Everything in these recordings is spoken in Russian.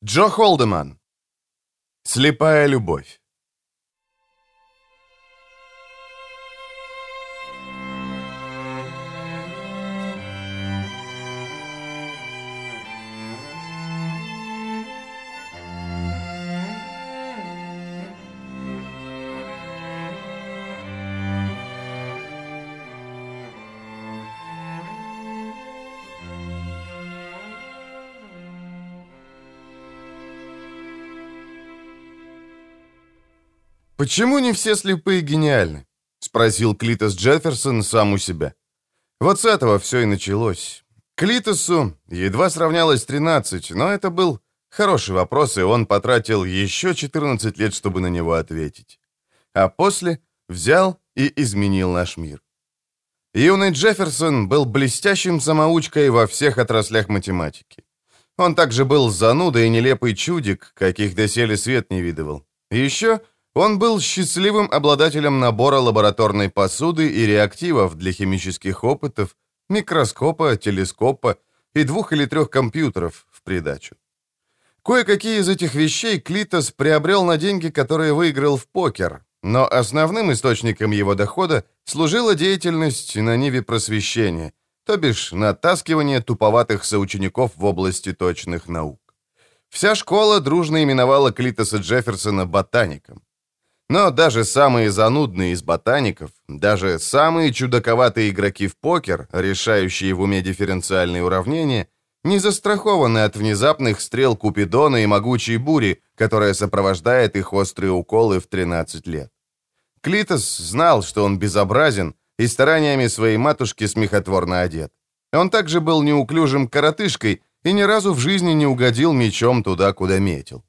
Джо Холдеман. Слепая любовь. «Почему не все слепые гениальны?» — спросил Клитос Джефферсон сам у себя. Вот с этого все и началось. Клитосу едва сравнялось 13, но это был хороший вопрос, и он потратил еще 14 лет, чтобы на него ответить. А после взял и изменил наш мир. Юный Джефферсон был блестящим самоучкой во всех отраслях математики. Он также был занудой и нелепый чудик, каких доселе свет не видывал. Еще он был счастливым обладателем набора лабораторной посуды и реактивов для химических опытов, микроскопа, телескопа и 2 или 3 компьютеров в придачу. Кое-какие из этих вещей Клитос приобрел на деньги, которые выиграл в покер, но основным источником его дохода служила деятельность на ниве просвещения, то бишь натаскивание туповатых соучеников в области точных наук. Вся школа дружно именовала Клитоса Джефферсона ботаником. Но даже самые занудные из ботаников, даже самые чудаковатые игроки в покер, решающие в уме дифференциальные уравнения, не застрахованы от внезапных стрел Купидона и могучей бури, которая сопровождает их острые уколы в 13 лет. Клитос знал, что он безобразен, и стараниями своей матушки смехотворно одет. Он также был неуклюжим коротышкой и ни разу в жизни не угодил мечом туда, куда метил.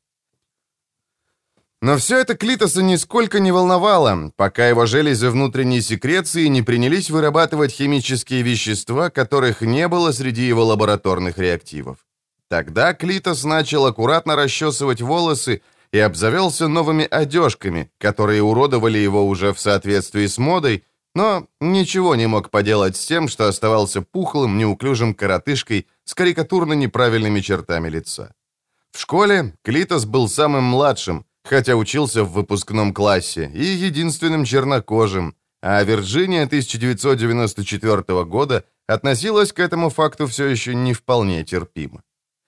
Но все это Клитоса нисколько не волновало, пока его железы внутренней секреции не принялись вырабатывать химические вещества, которых не было среди его лабораторных реактивов. Тогда Клитос начал аккуратно расчесывать волосы и обзавелся новыми одежками, которые уродовали его уже в соответствии с модой, но ничего не мог поделать с тем, что оставался пухлым, неуклюжим коротышкой с карикатурно неправильными чертами лица. В школе Клитос был самым младшим, хотя учился в выпускном классе, и единственным чернокожим, а Вирджиния 1994 года относилась к этому факту все еще не вполне терпимо.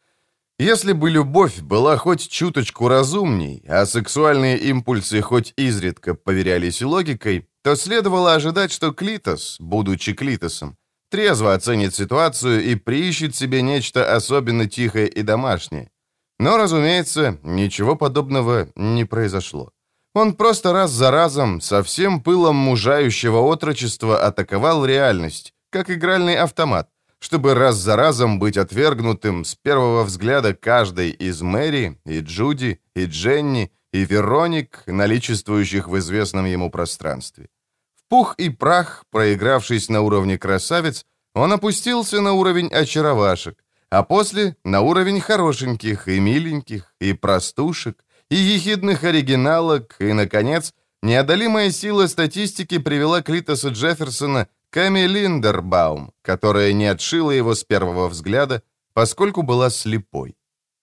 Если бы любовь была хоть чуточку разумней, а сексуальные импульсы хоть изредка поверялись логикой, то следовало ожидать, что Клитос, будучи Клитосом, трезво оценит ситуацию и приищет себе нечто особенно тихое и домашнее. Но, разумеется, ничего подобного не произошло. Он просто раз за разом, со всем пылом мужающего отрочества атаковал реальность, как игральный автомат, чтобы раз за разом быть отвергнутым с первого взгляда каждой из Мэри, и Джуди, и Дженни, и Вероник, наличествующих в известном ему пространстве. В пух и прах, проигравшись на уровне красавиц, он опустился на уровень очаровашек, а после на уровень хорошеньких и миленьких, и простушек, и ехидных оригиналок, и, наконец, неодолимая сила статистики привела Клитоса Джефферсона к Эми Линдербаум, которая не отшила его с первого взгляда, поскольку была слепой.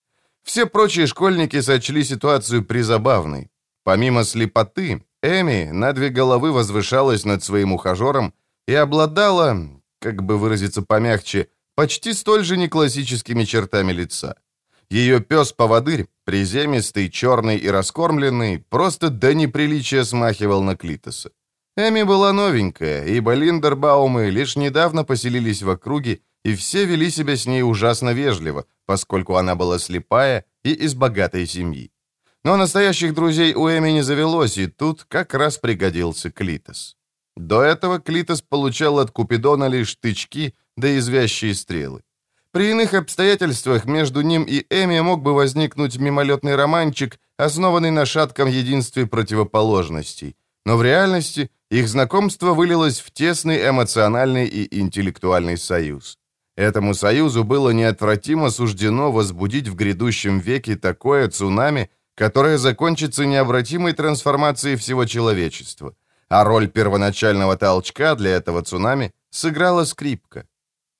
Все прочие школьники сочли ситуацию призабавной. Помимо слепоты, Эми на 2 головы возвышалась над своим ухажером и обладала, как бы выразиться помягче, почти столь же неклассическими чертами лица. Ее пес-поводырь, приземистый, черный и раскормленный, просто до неприличия смахивал на Клитоса. Эми была новенькая, ибо Линдербаумы лишь недавно поселились в округе, и все вели себя с ней ужасно вежливо, поскольку она была слепая и из богатой семьи. Но настоящих друзей у Эми не завелось, и тут как раз пригодился Клитос. До этого Клитос получал от Купидона лишь тычки да извящие стрелы. При иных обстоятельствах между ним и Эми мог бы возникнуть мимолетный романчик, основанный на шатком единстве противоположностей. Но в реальности их знакомство вылилось в тесный эмоциональный и интеллектуальный союз. Этому союзу было неотвратимо суждено возбудить в грядущем веке такое цунами, которое закончится необратимой трансформацией всего человечества. А роль первоначального толчка для этого цунами сыграла скрипка.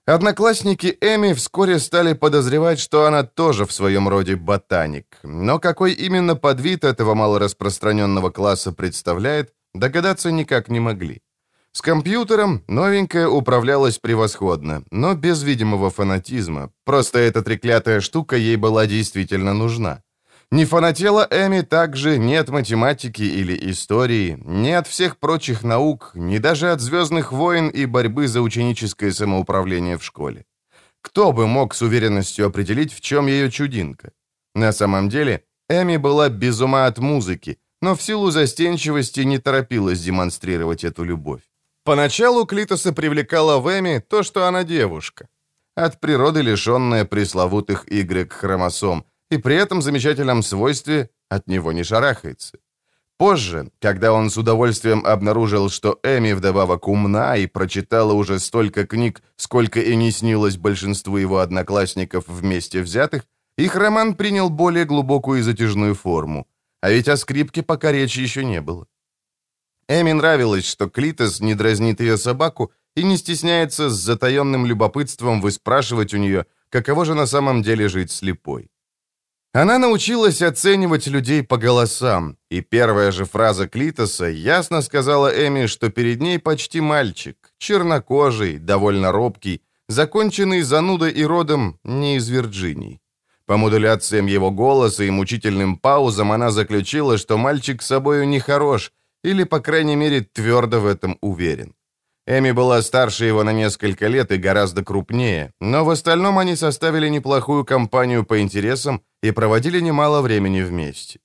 Одноклассники Эми вскоре стали подозревать, что она тоже в своем роде ботаник. Но какой именно подвид этого малораспространенного класса представляет, догадаться никак не могли. С компьютером новенькая управлялась превосходно, но без видимого фанатизма. Просто эта треклятая штука ей была действительно нужна. Не фанатела Эми также ни от математики или истории, ни от всех прочих наук, ни даже от «Звездных войн» и борьбы за ученическое самоуправление в школе. Кто бы мог с уверенностью определить, в чем ее чудинка? На самом деле, Эми была без ума от музыки, но в силу застенчивости не торопилась демонстрировать эту любовь. Поначалу Клитоса привлекала в Эми то, что она девушка, от природы лишенная пресловутых Y-хромосом, и при этом замечательном свойстве от него не шарахается. Позже, когда он с удовольствием обнаружил, что Эми вдобавок умна и прочитала уже столько книг, сколько и не снилось большинству его одноклассников вместе взятых, их роман принял более глубокую и затяжную форму. А ведь о скрипке пока речи еще не было. Эми нравилось, что Клитос не дразнит ее собаку и не стесняется с затаенным любопытством выспрашивать у нее, каково же на самом деле жить слепой. Она научилась оценивать людей по голосам, и первая же фраза Клитоса ясно сказала Эми, что перед ней почти мальчик, чернокожий, довольно робкий, законченный занудой и родом не из Вирджинии. По модуляциям его голоса и мучительным паузам она заключила, что мальчик с собою нехорош, или, по крайней мере, твердо в этом уверен. Эми была старше его на несколько лет и гораздо крупнее, но в остальном они составили неплохую компанию по интересам и проводили немало времени вместе.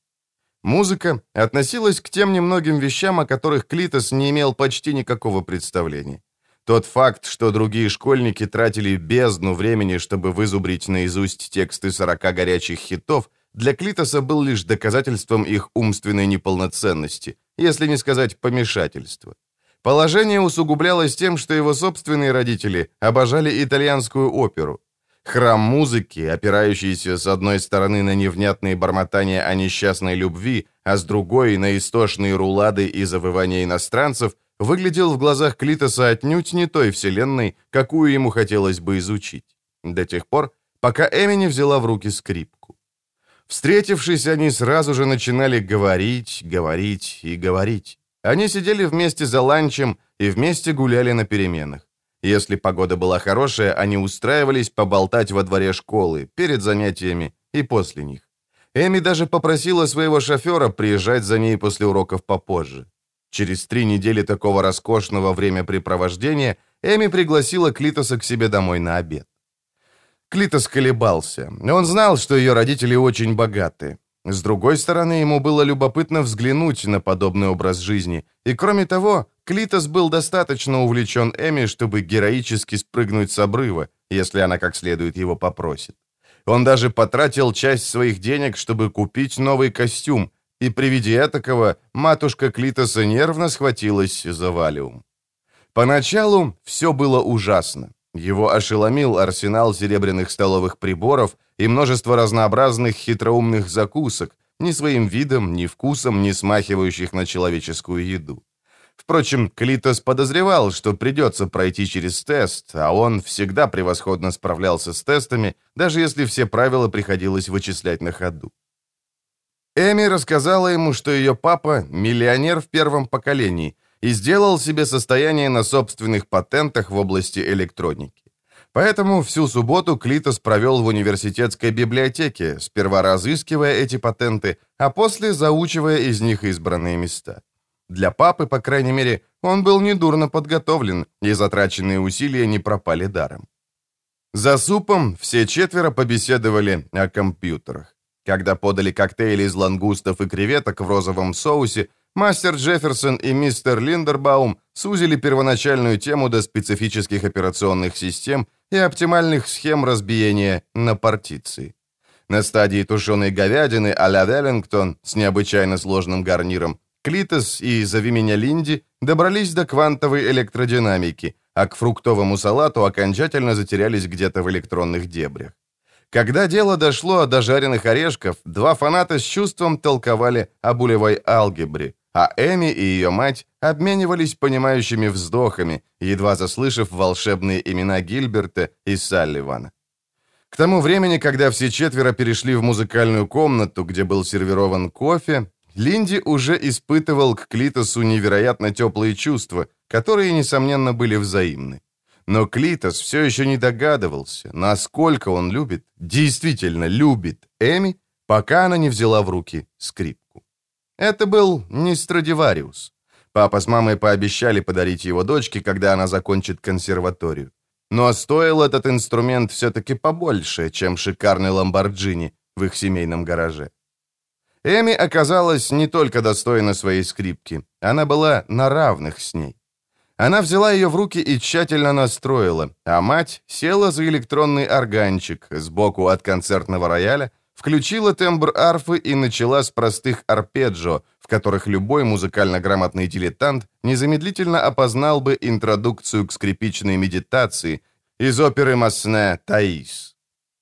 Музыка относилась к тем немногим вещам, о которых Клитос не имел почти никакого представления. Тот факт, что другие школьники тратили бездну времени, чтобы вызубрить наизусть тексты 40 горячих хитов, для Клитоса был лишь доказательством их умственной неполноценности, если не сказать помешательства. Положение усугублялось тем, что его собственные родители обожали итальянскую оперу. Храм музыки, опирающийся с одной стороны на невнятные бормотания о несчастной любви, а с другой на истошные рулады и завывания иностранцев, выглядел в глазах Клитоса отнюдь не той вселенной, какую ему хотелось бы изучить. До тех пор, пока Эми не взяла в руки скрипку. Встретившись, они сразу же начинали говорить, говорить и говорить. Они сидели вместе за ланчем и вместе гуляли на переменах. Если погода была хорошая, они устраивались поболтать во дворе школы, перед занятиями и после них. Эми даже попросила своего шофера приезжать за ней после уроков попозже. Через 3 недели такого роскошного времяпрепровождения Эми пригласила Клитоса к себе домой на обед. Клитос колебался. Он знал, что ее родители очень богаты. С другой стороны, ему было любопытно взглянуть на подобный образ жизни, и кроме того, Клитос был достаточно увлечен Эми, чтобы героически спрыгнуть с обрыва, если она как следует его попросит. Он даже потратил часть своих денег, чтобы купить новый костюм, и при виде этакого матушка Клитоса нервно схватилась за валиум. Поначалу все было ужасно. Его ошеломил арсенал серебряных столовых приборов и множество разнообразных хитроумных закусок, ни своим видом, ни вкусом не смахивающих на человеческую еду. Впрочем, Клитос подозревал, что придется пройти через тест, а он всегда превосходно справлялся с тестами, даже если все правила приходилось вычислять на ходу. Эми рассказала ему, что ее папа – миллионер в первом поколении и сделал себе состояние на собственных патентах в области электроники. Поэтому всю субботу Клитос провел в университетской библиотеке, сперва разыскивая эти патенты, а после заучивая из них избранные места. Для папы, по крайней мере, он был недурно подготовлен, и затраченные усилия не пропали даром. За супом все четверо побеседовали о компьютерах. Когда подали коктейли из лангустов и креветок в розовом соусе, мастер Джефферсон и мистер Линдербаум сузили первоначальную тему до специфических операционных систем и оптимальных схем разбиения на партиции. На стадии тушеной говядины а-ля Веллингтон с необычайно сложным гарниром Клитос и «Зови меня Линди» добрались до квантовой электродинамики, а к фруктовому салату окончательно затерялись где-то в электронных дебрях. Когда дело дошло до жареных орешков, два фаната с чувством толковали о булевой алгебре, а Эми и ее мать обменивались понимающими вздохами, едва заслышав волшебные имена Гильберта и Салливана. К тому времени, когда все четверо перешли в музыкальную комнату, где был сервирован кофе, Линди уже испытывал к Клитосу невероятно теплые чувства, которые, несомненно, были взаимны. Но Клитос все еще не догадывался, насколько он любит, действительно любит Эми, пока она не взяла в руки скрипку. Это был не Страдивариус. Папа с мамой пообещали подарить его дочке, когда она закончит консерваторию. Но стоил этот инструмент все-таки побольше, чем шикарный Ламборджини в их семейном гараже. Эми оказалась не только достойна своей скрипки, она была на равных с ней. Она взяла ее в руки и тщательно настроила, а мать села за электронный органчик сбоку от концертного рояля, включила тембр арфы и начала с простых арпеджио, в которых любой музыкально грамотный дилетант незамедлительно опознал бы интродукцию к скрипичной медитации из оперы Массне «Таис».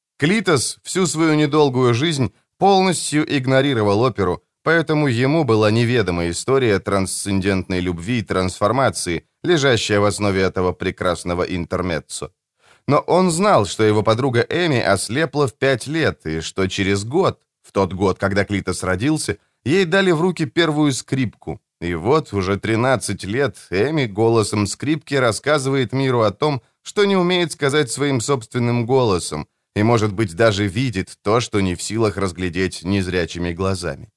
Клитос всю свою недолгую жизнь полностью игнорировал оперу, поэтому ему была неведома история трансцендентной любви и трансформации, лежащая в основе этого прекрасного интермеццо. Но он знал, что его подруга Эми ослепла в 5 лет, и что через год, в тот год, когда Клитос родился, ей дали в руки первую скрипку. И вот уже 13 лет Эми голосом скрипки рассказывает миру о том, что не умеет сказать своим собственным голосом, и, может быть, даже видит то, что не в силах разглядеть незрячими глазами.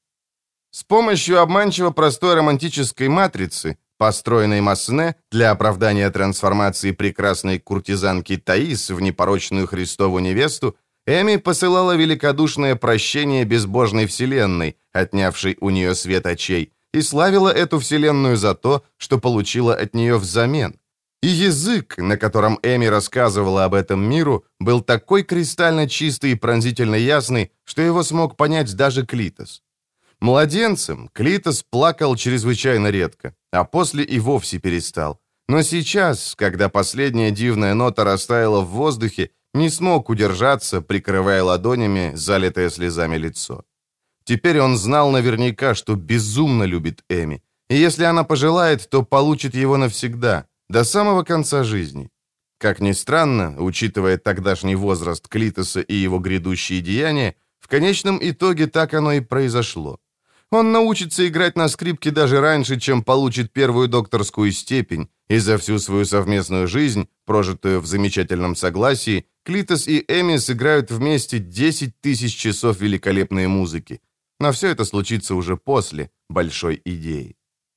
С помощью обманчиво простой романтической матрицы, построенной Массне для оправдания трансформации прекрасной куртизанки Таис в непорочную Христову невесту, Эми посылала великодушное прощение безбожной вселенной, отнявшей у нее свет очей, и славила эту вселенную за то, что получила от нее взамен. И язык, на котором Эми рассказывала об этом миру, был такой кристально чистый и пронзительно ясный, что его смог понять даже Клитос. Младенцем Клитос плакал чрезвычайно редко, а после и вовсе перестал. Но сейчас, когда последняя дивная нота растаяла в воздухе, не смог удержаться, прикрывая ладонями залитое слезами лицо. Теперь он знал наверняка, что безумно любит Эми, и если она пожелает, то получит его навсегда, до самого конца жизни. Как ни странно, учитывая тогдашний возраст Клитоса и его грядущие деяния, в конечном итоге так оно и произошло. Он научится играть на скрипке даже раньше, чем получит первую докторскую степень, и за всю свою совместную жизнь, прожитую в замечательном согласии, Клитос и Эми сыграют вместе 10 тысяч часов великолепной музыки. Но все это случится уже после большой идеи.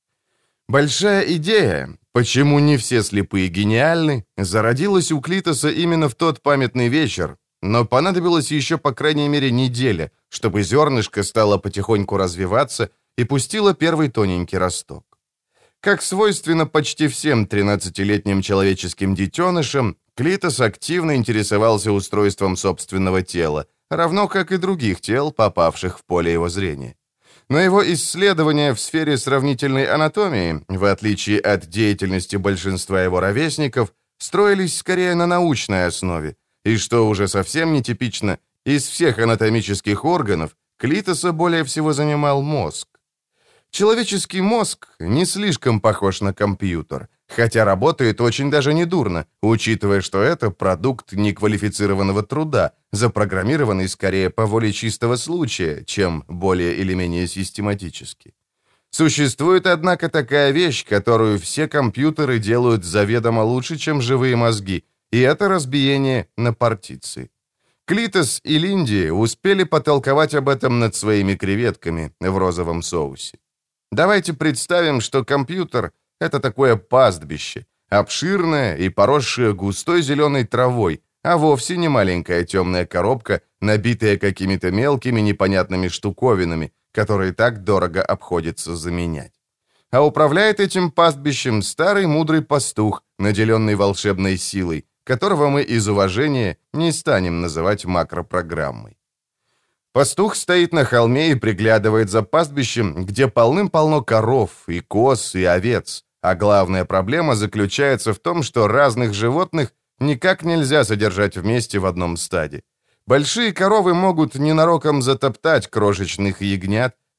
Большая идея, почему не все слепые гениальны, зародилась у Клитоса именно в тот памятный вечер, но понадобилось еще по крайней мере неделя, чтобы зернышко стало потихоньку развиваться и пустило первый тоненький росток. Как свойственно почти всем 13-летним человеческим детенышам, Клитос активно интересовался устройством собственного тела, равно как и других тел, попавших в поле его зрения. Но его исследования в сфере сравнительной анатомии, в отличие от деятельности большинства его ровесников, строились скорее на научной основе, и, что уже совсем нетипично, из всех анатомических органов Клитоса более всего занимал мозг. Человеческий мозг не слишком похож на компьютер, хотя работает очень даже недурно, учитывая, что это продукт неквалифицированного труда, запрограммированный скорее по воле чистого случая, чем более или менее систематически. Существует, однако, такая вещь, которую все компьютеры делают заведомо лучше, чем живые мозги, и это разбиение на партиции. Клитос и Линди успели потолковать об этом над своими креветками в розовом соусе. Давайте представим, что компьютер — это такое пастбище, обширное и поросшее густой зеленой травой, а вовсе не маленькая темная коробка, набитая какими-то мелкими непонятными штуковинами, которые так дорого обходится заменять. А управляет этим пастбищем старый мудрый пастух, наделенный волшебной силой, которого мы из уважения не станем называть макропрограммой. Пастух стоит на холме и приглядывает за пастбищем, где полным-полно коров и коз и овец, а главная проблема заключается в том, что разных животных никак нельзя содержать вместе в одном стаде. Большие коровы могут ненароком затоптать крошечных ягнят,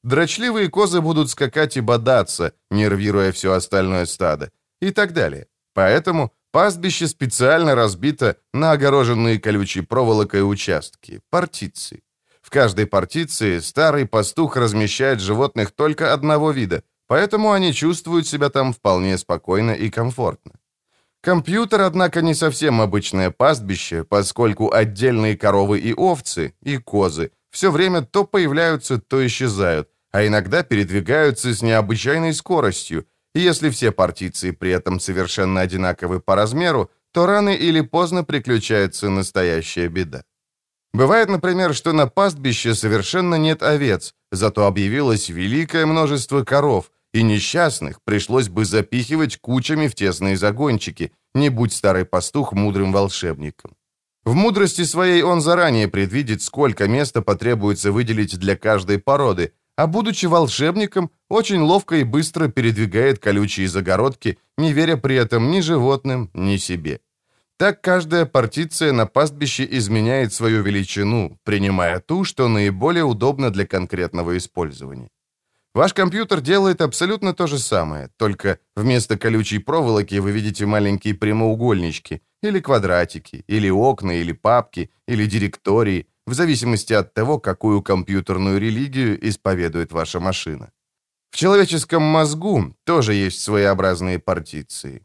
дрочливые козы будут скакать и бодаться, нервируя все остальное стадо, и так далее. Поэтому пастбище специально разбито на огороженные колючей проволокой участки, партиции. В каждой партиции старый пастух размещает животных только одного вида, поэтому они чувствуют себя там вполне спокойно и комфортно. Компьютер, однако, не совсем обычное пастбище, поскольку отдельные коровы и овцы, и козы все время то появляются, то исчезают, а иногда передвигаются с необычайной скоростью, и если все партиции при этом совершенно одинаковы по размеру, то рано или поздно приключается настоящая беда. Бывает, например, что на пастбище совершенно нет овец, зато объявилось великое множество коров, и несчастных пришлось бы запихивать кучами в тесные загончики, не будь старый пастух мудрым волшебником. В мудрости своей он заранее предвидит, сколько места потребуется выделить для каждой породы, а будучи волшебником, очень ловко и быстро передвигает колючие загородки, не веря при этом ни животным, ни себе. Так каждая партиция на пастбище изменяет свою величину, принимая ту, что наиболее удобно для конкретного использования. Ваш компьютер делает абсолютно то же самое, только вместо колючей проволоки вы видите маленькие прямоугольнички, или квадратики, или окна, или папки, или директории, в зависимости от того, какую компьютерную религию исповедует ваша машина. В человеческом мозгу тоже есть своеобразные партиции.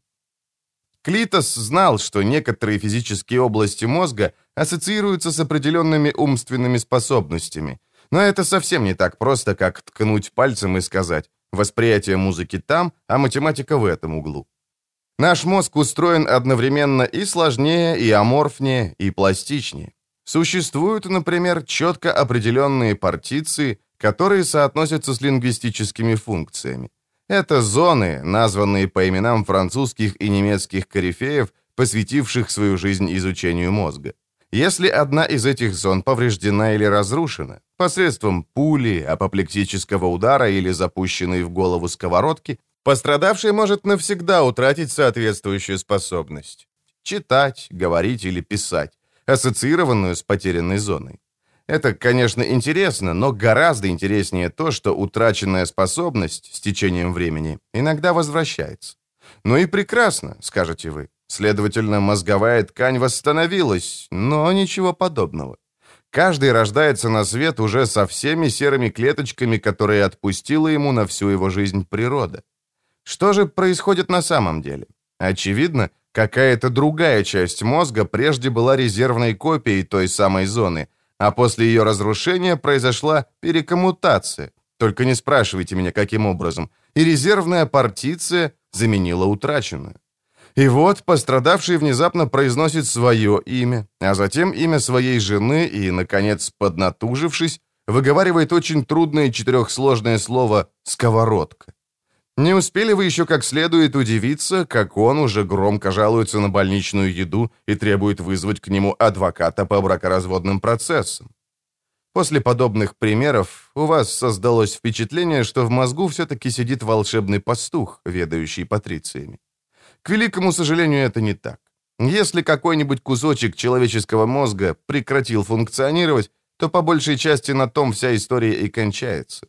Клитос знал, что некоторые физические области мозга ассоциируются с определенными умственными способностями, но это совсем не так просто, как ткнуть пальцем и сказать «восприятие музыки там, а математика в этом углу». Наш мозг устроен одновременно и сложнее, и аморфнее, и пластичнее. Существуют, например, четко определенные партиции, которые соотносятся с лингвистическими функциями. Это зоны, названные по именам французских и немецких корифеев, посвятивших свою жизнь изучению мозга. Если одна из этих зон повреждена или разрушена, посредством пули, апоплексического удара или запущенной в голову сковородки, пострадавший может навсегда утратить соответствующую способность. Читать, говорить или писать, ассоциированную с потерянной зоной. Это, конечно, интересно, но гораздо интереснее то, что утраченная способность с течением времени иногда возвращается. Ну и прекрасно, скажете вы. Следовательно, мозговая ткань восстановилась, но ничего подобного. Каждый рождается на свет уже со всеми серыми клеточками, которые отпустила ему на всю его жизнь природа. Что же происходит на самом деле? Очевидно, какая-то другая часть мозга прежде была резервной копией той самой зоны, а после ее разрушения произошла перекоммутация. Только не спрашивайте меня, каким образом. И резервная партиция заменила утраченную. И вот пострадавший внезапно произносит свое имя, а затем имя своей жены и, наконец, поднатужившись, выговаривает очень трудное четырехсложное слово «сковородка». Не успели вы еще как следует удивиться, как он уже громко жалуется на больничную еду и требует вызвать к нему адвоката по бракоразводным процессам. После подобных примеров у вас создалось впечатление, что в мозгу все-таки сидит волшебный пастух, ведающий патрициями. К великому сожалению, это не так. Если какой-нибудь кусочек человеческого мозга прекратил функционировать, то по большей части на том вся история и кончается.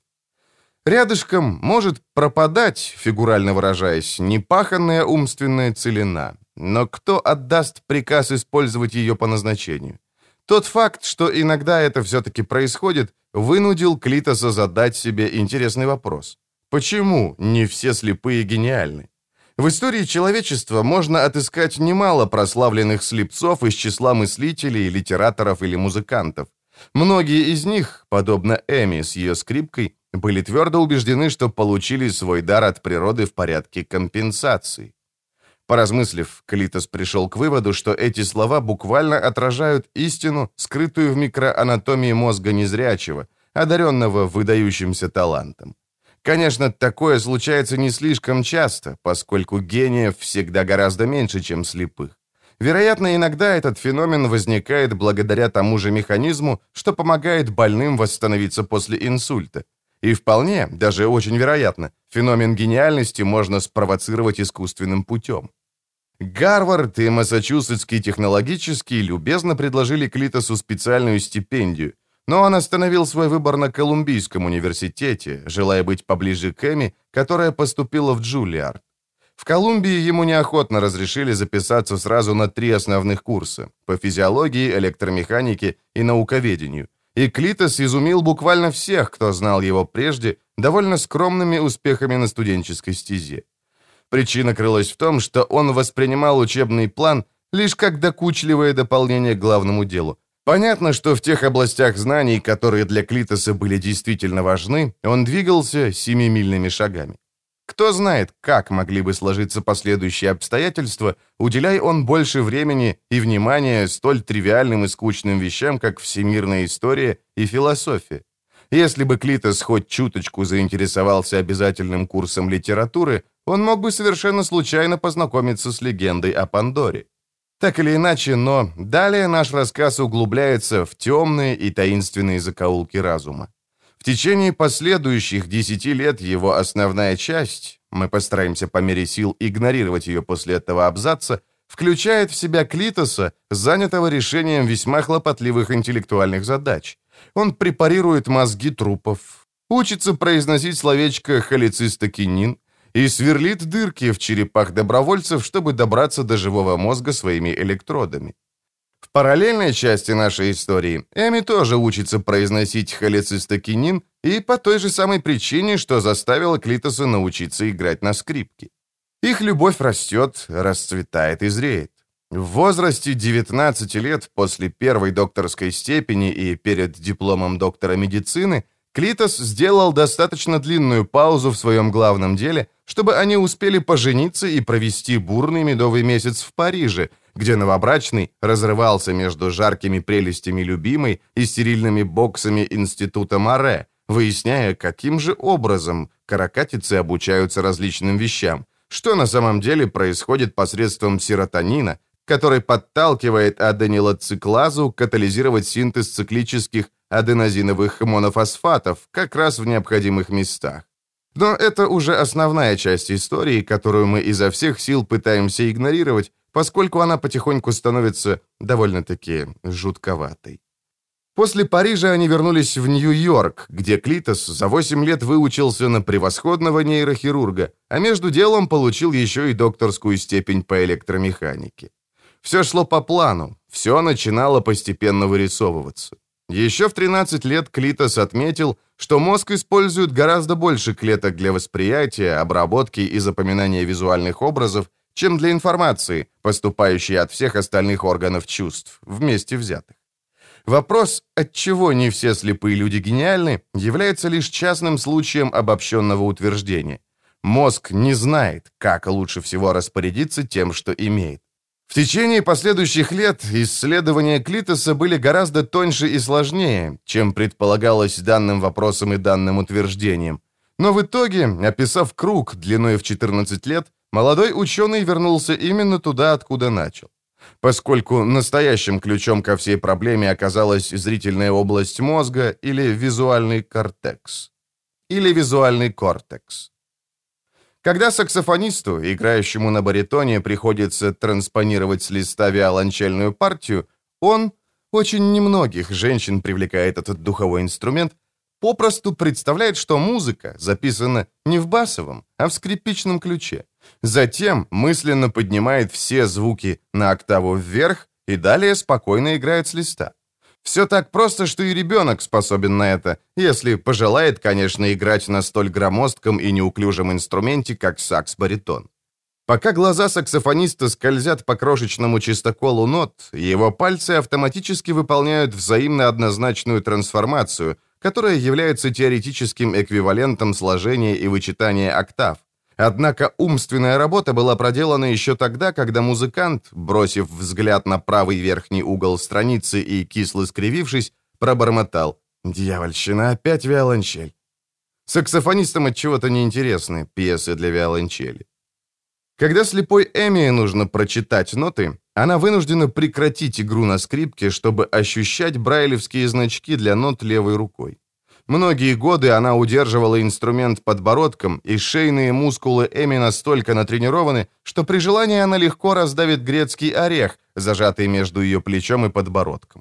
Рядышком может пропадать, фигурально выражаясь, непаханная умственная целина, но кто отдаст приказ использовать ее по назначению? Тот факт, что иногда это все-таки происходит, вынудил Клитоса задать себе интересный вопрос. Почему не все слепые гениальны? В истории человечества можно отыскать немало прославленных слепцов из числа мыслителей, литераторов или музыкантов. Многие из них, подобно Эми с ее скрипкой, были твердо убеждены, что получили свой дар от природы в порядке компенсации. Поразмыслив, Клитос пришел к выводу, что эти слова буквально отражают истину, скрытую в микроанатомии мозга незрячего, одаренного выдающимся талантом. Конечно, такое случается не слишком часто, поскольку гениев всегда гораздо меньше, чем слепых. Вероятно, иногда этот феномен возникает благодаря тому же механизму, что помогает больным восстановиться после инсульта. И вполне, даже очень вероятно, феномен гениальности можно спровоцировать искусственным путем. Гарвард и Массачусетский технологический любезно предложили Клитосу специальную стипендию, но он остановил свой выбор на Колумбийском университете, желая быть поближе к Эми, которая поступила в Джулиард. В Колумбии ему неохотно разрешили записаться сразу на 3 основных курса – по физиологии, электромеханике и науковедению. И Клитос изумил буквально всех, кто знал его прежде, довольно скромными успехами на студенческой стезе. Причина крылась в том, что он воспринимал учебный план лишь как докучливое дополнение к главному делу. Понятно, что в тех областях знаний, которые для Клитоса были действительно важны, он двигался 7-мильными шагами. Кто знает, как могли бы сложиться последующие обстоятельства, уделяя он больше времени и внимания столь тривиальным и скучным вещам, как всемирная история и философия. Если бы Клитос хоть чуточку заинтересовался обязательным курсом литературы, он мог бы совершенно случайно познакомиться с легендой о Пандоре. Так или иначе, но далее наш рассказ углубляется в темные и таинственные закоулки разума. В течение последующих 10 лет его основная часть, мы постараемся по мере сил игнорировать ее после этого абзаца, включает в себя Клитоса, занятого решением весьма хлопотливых интеллектуальных задач. Он препарирует мозги трупов, учится произносить словечко холецистокинин и сверлит дырки в черепах добровольцев, чтобы добраться до живого мозга своими электродами. В параллельной части нашей истории Эми тоже учится произносить холецистокинин и по той же самой причине, что заставила Клитоса научиться играть на скрипке. Их любовь растет, расцветает и зреет. В возрасте 19 лет после первой докторской степени и перед дипломом доктора медицины Клитос сделал достаточно длинную паузу в своем главном деле, чтобы они успели пожениться и провести бурный медовый месяц в Париже, где новобрачный разрывался между жаркими прелестями любимой и стерильными боксами Института Море, выясняя, каким же образом каракатицы обучаются различным вещам, что на самом деле происходит посредством серотонина, который подталкивает аденилоциклазу катализировать синтез циклических аденозиновых монофосфатов как раз в необходимых местах. Но это уже основная часть истории, которую мы изо всех сил пытаемся игнорировать, поскольку она потихоньку становится довольно-таки жутковатой. После Парижа они вернулись в Нью-Йорк, где Клитос за 8 лет выучился на превосходного нейрохирурга, а между делом получил еще и докторскую степень по электромеханике. Все шло по плану, все начинало постепенно вырисовываться. Еще в 13 лет Клитос отметил, что мозг использует гораздо больше клеток для восприятия, обработки и запоминания визуальных образов, чем для информации, поступающей от всех остальных органов чувств, вместе взятых. Вопрос, отчего не все слепые люди гениальны, является лишь частным случаем обобщенного утверждения. Мозг не знает, как лучше всего распорядиться тем, что имеет. В течение последующих лет исследования Клитоса были гораздо тоньше и сложнее, чем предполагалось данным вопросом и данным утверждением. Но в итоге, описав круг длиной в 14 лет, молодой ученый вернулся именно туда, откуда начал. Поскольку настоящим ключом ко всей проблеме оказалась зрительная область мозга или визуальный кортекс. Когда саксофонисту, играющему на баритоне, приходится транспонировать с листа виолончельную партию, он, очень немногих женщин привлекает этот духовой инструмент, попросту представляет, что музыка записана не в басовом, а в скрипичном ключе. Затем мысленно поднимает все звуки на октаву вверх и далее спокойно играет с листа. Все так просто, что и ребенок способен на это, если пожелает, конечно, играть на столь громоздком и неуклюжем инструменте, как сакс-баритон. Пока глаза саксофониста скользят по крошечному чистоколу нот, его пальцы автоматически выполняют взаимно однозначную трансформацию, которая является теоретическим эквивалентом сложения и вычитания октав. Однако умственная работа была проделана еще тогда, когда музыкант, бросив взгляд на правый верхний угол страницы и кисло скривившись, пробормотал: «Дьявольщина, опять виолончель». Саксофонистам отчего-то неинтересны пьесы для виолончели. Когда слепой Эми нужно прочитать ноты, она вынуждена прекратить игру на скрипке, чтобы ощущать брайлевские значки для нот левой рукой. Многие годы она удерживала инструмент подбородком, и шейные мускулы Эми настолько натренированы, что при желании она легко раздавит грецкий орех, зажатый между ее плечом и подбородком.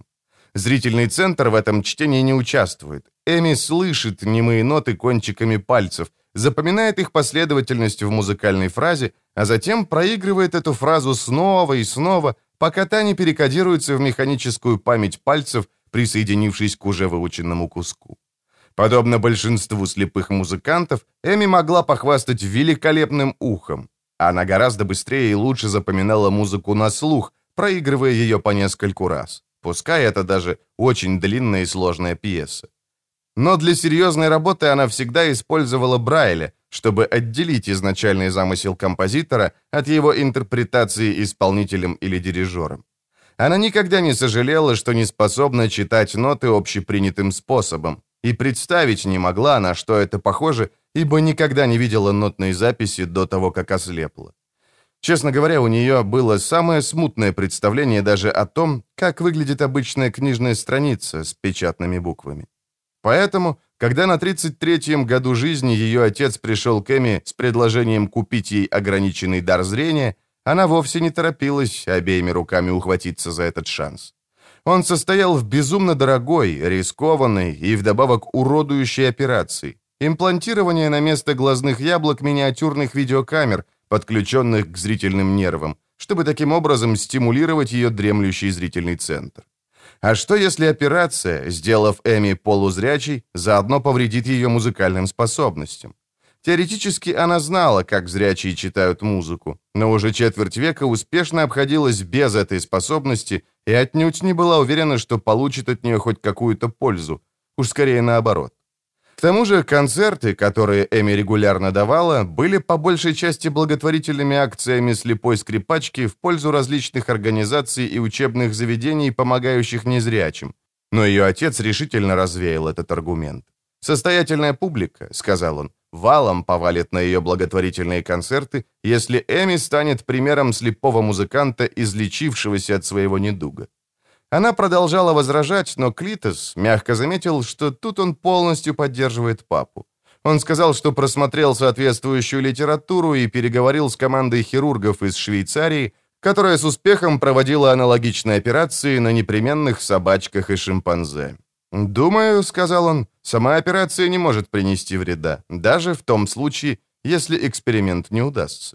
Зрительный центр в этом чтении не участвует. Эми слышит немые ноты кончиками пальцев, запоминает их последовательность в музыкальной фразе, а затем проигрывает эту фразу снова и снова, пока та не перекодируется в механическую память пальцев, присоединившись к уже выученному куску. Подобно большинству слепых музыкантов, Эми могла похвастать великолепным ухом. Она гораздо быстрее и лучше запоминала музыку на слух, проигрывая ее по нескольку раз. Пускай это даже очень длинная и сложная пьеса. Но для серьезной работы она всегда использовала Брайля, чтобы отделить изначальный замысел композитора от его интерпретации исполнителем или дирижером. Она никогда не сожалела, что не способна читать ноты общепринятым способом, и представить не могла, на что это похоже, ибо никогда не видела нотной записи до того, как ослепла. Честно говоря, у нее было самое смутное представление даже о том, как выглядит обычная книжная страница с печатными буквами. Поэтому, когда на 33-м году жизни ее отец пришел к Эми с предложением купить ей ограниченный дар зрения, она вовсе не торопилась обеими руками ухватиться за этот шанс. Он состоял в безумно дорогой, рискованной и вдобавок уродующей операции – имплантирование на место глазных яблок миниатюрных видеокамер, подключенных к зрительным нервам, чтобы таким образом стимулировать ее дремлющий зрительный центр. А что если операция, сделав Эми полузрячей, заодно повредит ее музыкальным способностям? Теоретически она знала, как зрячие читают музыку, но уже четверть века успешно обходилась без этой способности и отнюдь не была уверена, что получит от нее хоть какую-то пользу, уж скорее наоборот. К тому же концерты, которые Эми регулярно давала, были по большей части благотворительными акциями слепой скрипачки в пользу различных организаций и учебных заведений, помогающих незрячим. Но ее отец решительно развеял этот аргумент. «Состоятельная публика», — сказал он, — «валом повалит на ее благотворительные концерты, если Эми станет примером слепого музыканта, излечившегося от своего недуга». Она продолжала возражать, но Клитос мягко заметил, что тут он полностью поддерживает папу. Он сказал, что просмотрел соответствующую литературу и переговорил с командой хирургов из Швейцарии, которая с успехом проводила аналогичные операции на непременных собачках и шимпанзе. «Думаю, — сказал он, — сама операция не может принести вреда, даже в том случае, если эксперимент не удастся».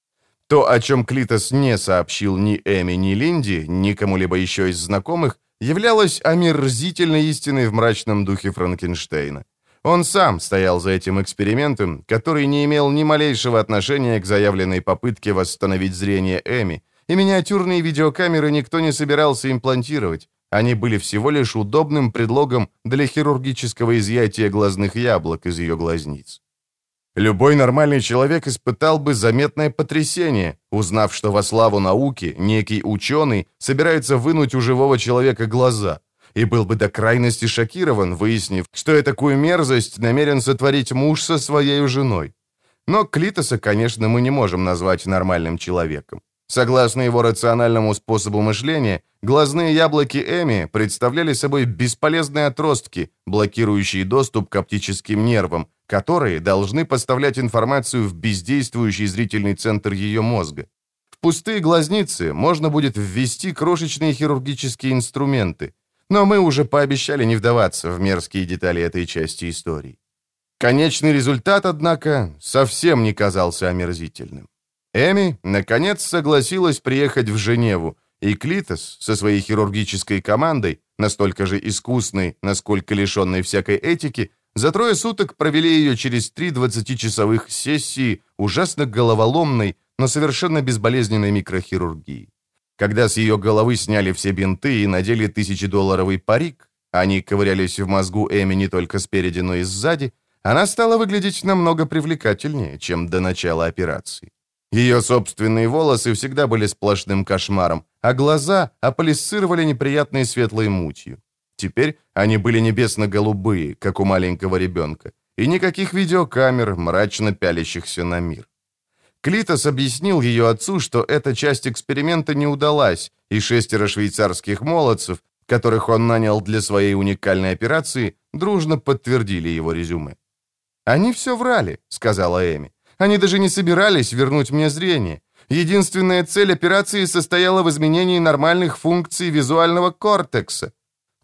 То, о чем Клитос не сообщил ни Эми, ни Линди, ни кому-либо еще из знакомых, являлось омерзительной истиной в мрачном духе Франкенштейна. Он сам стоял за этим экспериментом, который не имел ни малейшего отношения к заявленной попытке восстановить зрение Эми, и миниатюрные видеокамеры никто не собирался имплантировать. Они были всего лишь удобным предлогом для хирургического изъятия глазных яблок из ее глазниц. Любой нормальный человек испытал бы заметное потрясение, узнав, что во славу науки некий ученый собирается вынуть у живого человека глаза, и был бы до крайности шокирован, выяснив, что такую мерзость намерен сотворить муж со своей женой. Но Клитоса, конечно, мы не можем назвать нормальным человеком. Согласно его рациональному способу мышления, глазные яблоки Эми представляли собой бесполезные отростки, блокирующие доступ к оптическим нервам, которые должны поставлять информацию в бездействующий зрительный центр ее мозга. В пустые глазницы можно будет ввести крошечные хирургические инструменты, но мы уже пообещали не вдаваться в мерзкие детали этой части истории. Конечный результат, однако, совсем не казался омерзительным. Эми, наконец, согласилась приехать в Женеву, и Клитос со своей хирургической командой, настолько же искусной, насколько лишенной всякой этики, за 3 суток провели ее через 3 20-часовых сессии ужасно головоломной, но совершенно безболезненной микрохирургии. Когда с ее головы сняли все бинты и надели $1000 парик, они ковырялись в мозгу Эми не только спереди, но и сзади, она стала выглядеть намного привлекательнее, чем до начала операции. Ее собственные волосы всегда были сплошным кошмаром, а глаза аполисцировали неприятной светлой мутью. Теперь они были небесно-голубые, как у маленького ребенка, и никаких видеокамер, мрачно пялящихся на мир. Клитос объяснил ее отцу, что эта часть эксперимента не удалась, и 6 швейцарских молодцев, которых он нанял для своей уникальной операции, дружно подтвердили его резюме. «Они все врали», — сказала Эми. «Они даже не собирались вернуть мне зрение. Единственная цель операции состояла в изменении нормальных функций визуального кортекса».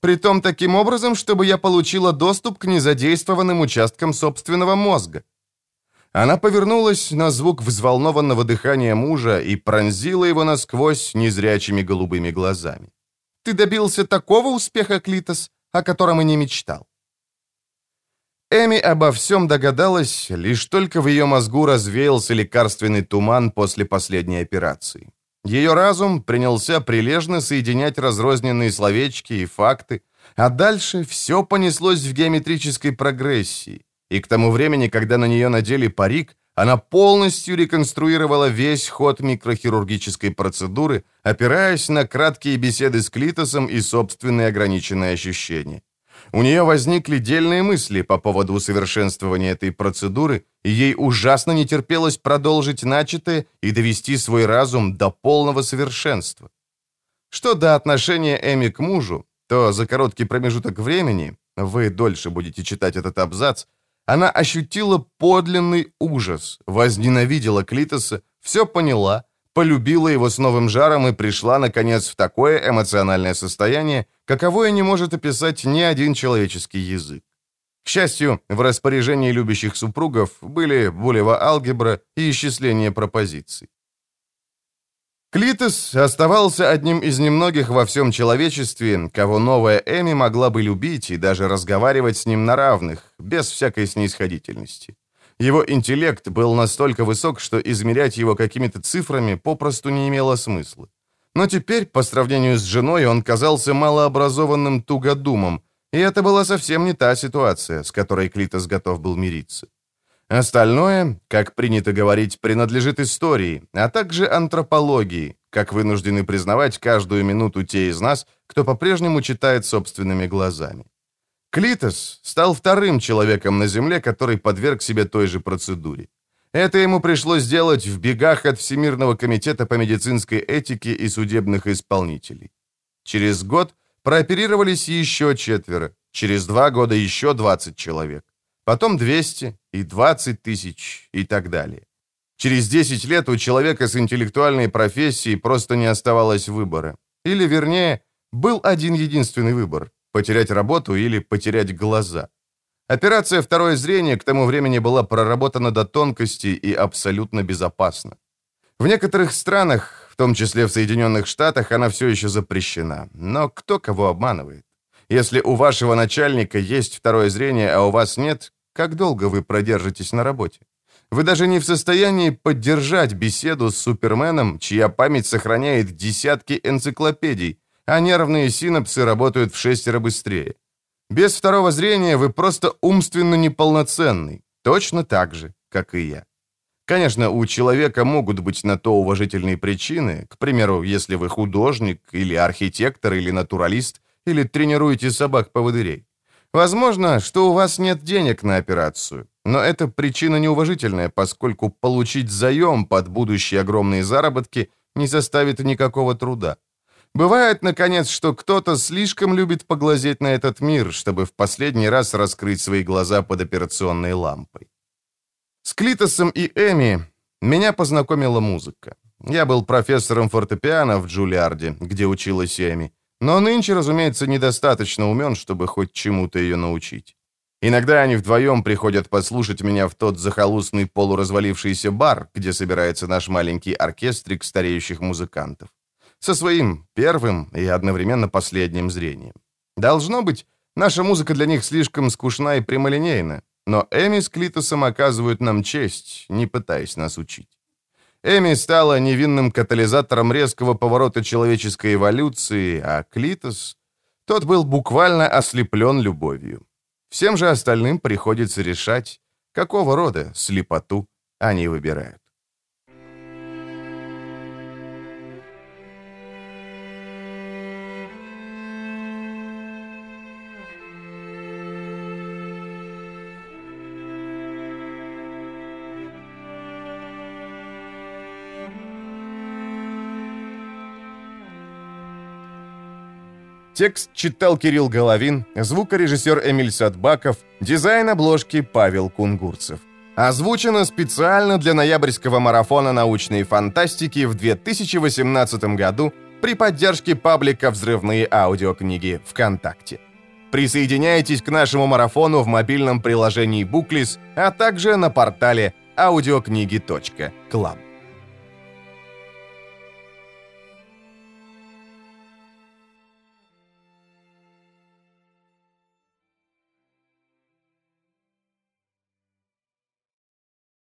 Притом таким образом, чтобы я получила доступ к незадействованным участкам собственного мозга». Она повернулась на звук взволнованного дыхания мужа и пронзила его насквозь незрячими голубыми глазами. «Ты добился такого успеха, Клитос, о котором и не мечтал». Эми обо всем догадалась, лишь только в ее мозгу развеялся лекарственный туман после последней операции. Ее разум принялся прилежно соединять разрозненные словечки и факты, а дальше все понеслось в геометрической прогрессии, и к тому времени, когда на нее надели парик, она полностью реконструировала весь ход микрохирургической процедуры, опираясь на краткие беседы с Клитосом и собственные ограниченные ощущения. У нее возникли дельные мысли по поводу усовершенствования этой процедуры, и ей ужасно не терпелось продолжить начатое и довести свой разум до полного совершенства. Что до отношения Эми к мужу, то за короткий промежуток времени, вы дольше будете читать этот абзац, она ощутила подлинный ужас, возненавидела Клитоса, все поняла, полюбила его с новым жаром и пришла, наконец, в такое эмоциональное состояние, каковое не может описать ни один человеческий язык. К счастью, в распоряжении любящих супругов были булева алгебра и исчисление пропозиций. Клитос оставался одним из немногих во всем человечестве, кого новая Эми могла бы любить и даже разговаривать с ним на равных, без всякой снисходительности. Его интеллект был настолько высок, что измерять его какими-то цифрами попросту не имело смысла. Но теперь, по сравнению с женой, он казался малообразованным тугодумом, и это была совсем не та ситуация, с которой Клитос готов был мириться. Остальное, как принято говорить, принадлежит истории, а также антропологии, как вынуждены признавать каждую минуту те из нас, кто по-прежнему читает собственными глазами. Клитос стал вторым человеком на Земле, который подверг себе той же процедуре. Это ему пришлось делать в бегах от Всемирного комитета по медицинской этике и судебных исполнителей. Через год прооперировались еще 4, через 2 года еще 20 человек, потом 200 и 20 тысяч и так далее. Через 10 лет у человека с интеллектуальной профессией просто не оставалось выбора. Или, вернее, был один единственный выбор – потерять работу или потерять глаза. Операция «Второе зрение» к тому времени была проработана до тонкости и абсолютно безопасна. В некоторых странах, в том числе в Соединенных Штатах, она все еще запрещена. Но кто кого обманывает? Если у вашего начальника есть второе зрение, а у вас нет, как долго вы продержитесь на работе? Вы даже не в состоянии поддержать беседу с Суперменом, чья память сохраняет десятки энциклопедий, а нервные синапсы работают в 6 раз быстрее. Без второго зрения вы просто умственно неполноценный, точно так же, как и я. Конечно, у человека могут быть на то уважительные причины, к примеру, если вы художник, или архитектор, или натуралист, или тренируете собак-поводырей. Возможно, что у вас нет денег на операцию, но эта причина неуважительная, поскольку получить заем под будущие огромные заработки не составит никакого труда. Бывает, наконец, что кто-то слишком любит поглазеть на этот мир, чтобы в последний раз раскрыть свои глаза под операционной лампой. С Клитосом и Эми меня познакомила музыка. Я был профессором фортепиано в Джулиарде, где училась Эми, но нынче, разумеется, недостаточно умен, чтобы хоть чему-то ее научить. Иногда они вдвоем приходят послушать меня в тот захолустный полуразвалившийся бар, где собирается наш маленький оркестрик стареющих музыкантов. Со своим первым и одновременно последним зрением. Должно быть, наша музыка для них слишком скучна и прямолинейна, но Эми с Клитосом оказывают нам честь, не пытаясь нас учить. Эми стала невинным катализатором резкого поворота человеческой эволюции, а Клитос, тот был буквально ослеплен любовью. Всем же остальным приходится решать, какого рода слепоту они выбирают. Текст читал Кирилл Головин, звукорежиссер Эмиль Садбаков, дизайн обложки Павел Кунгурцев. Озвучено специально для ноябрьского марафона научной фантастики в 2018 году при поддержке паблика «Взрывные аудиокниги» ВКонтакте. Присоединяйтесь к нашему марафону в мобильном приложении Booklist, а также на портале audiokniги.club.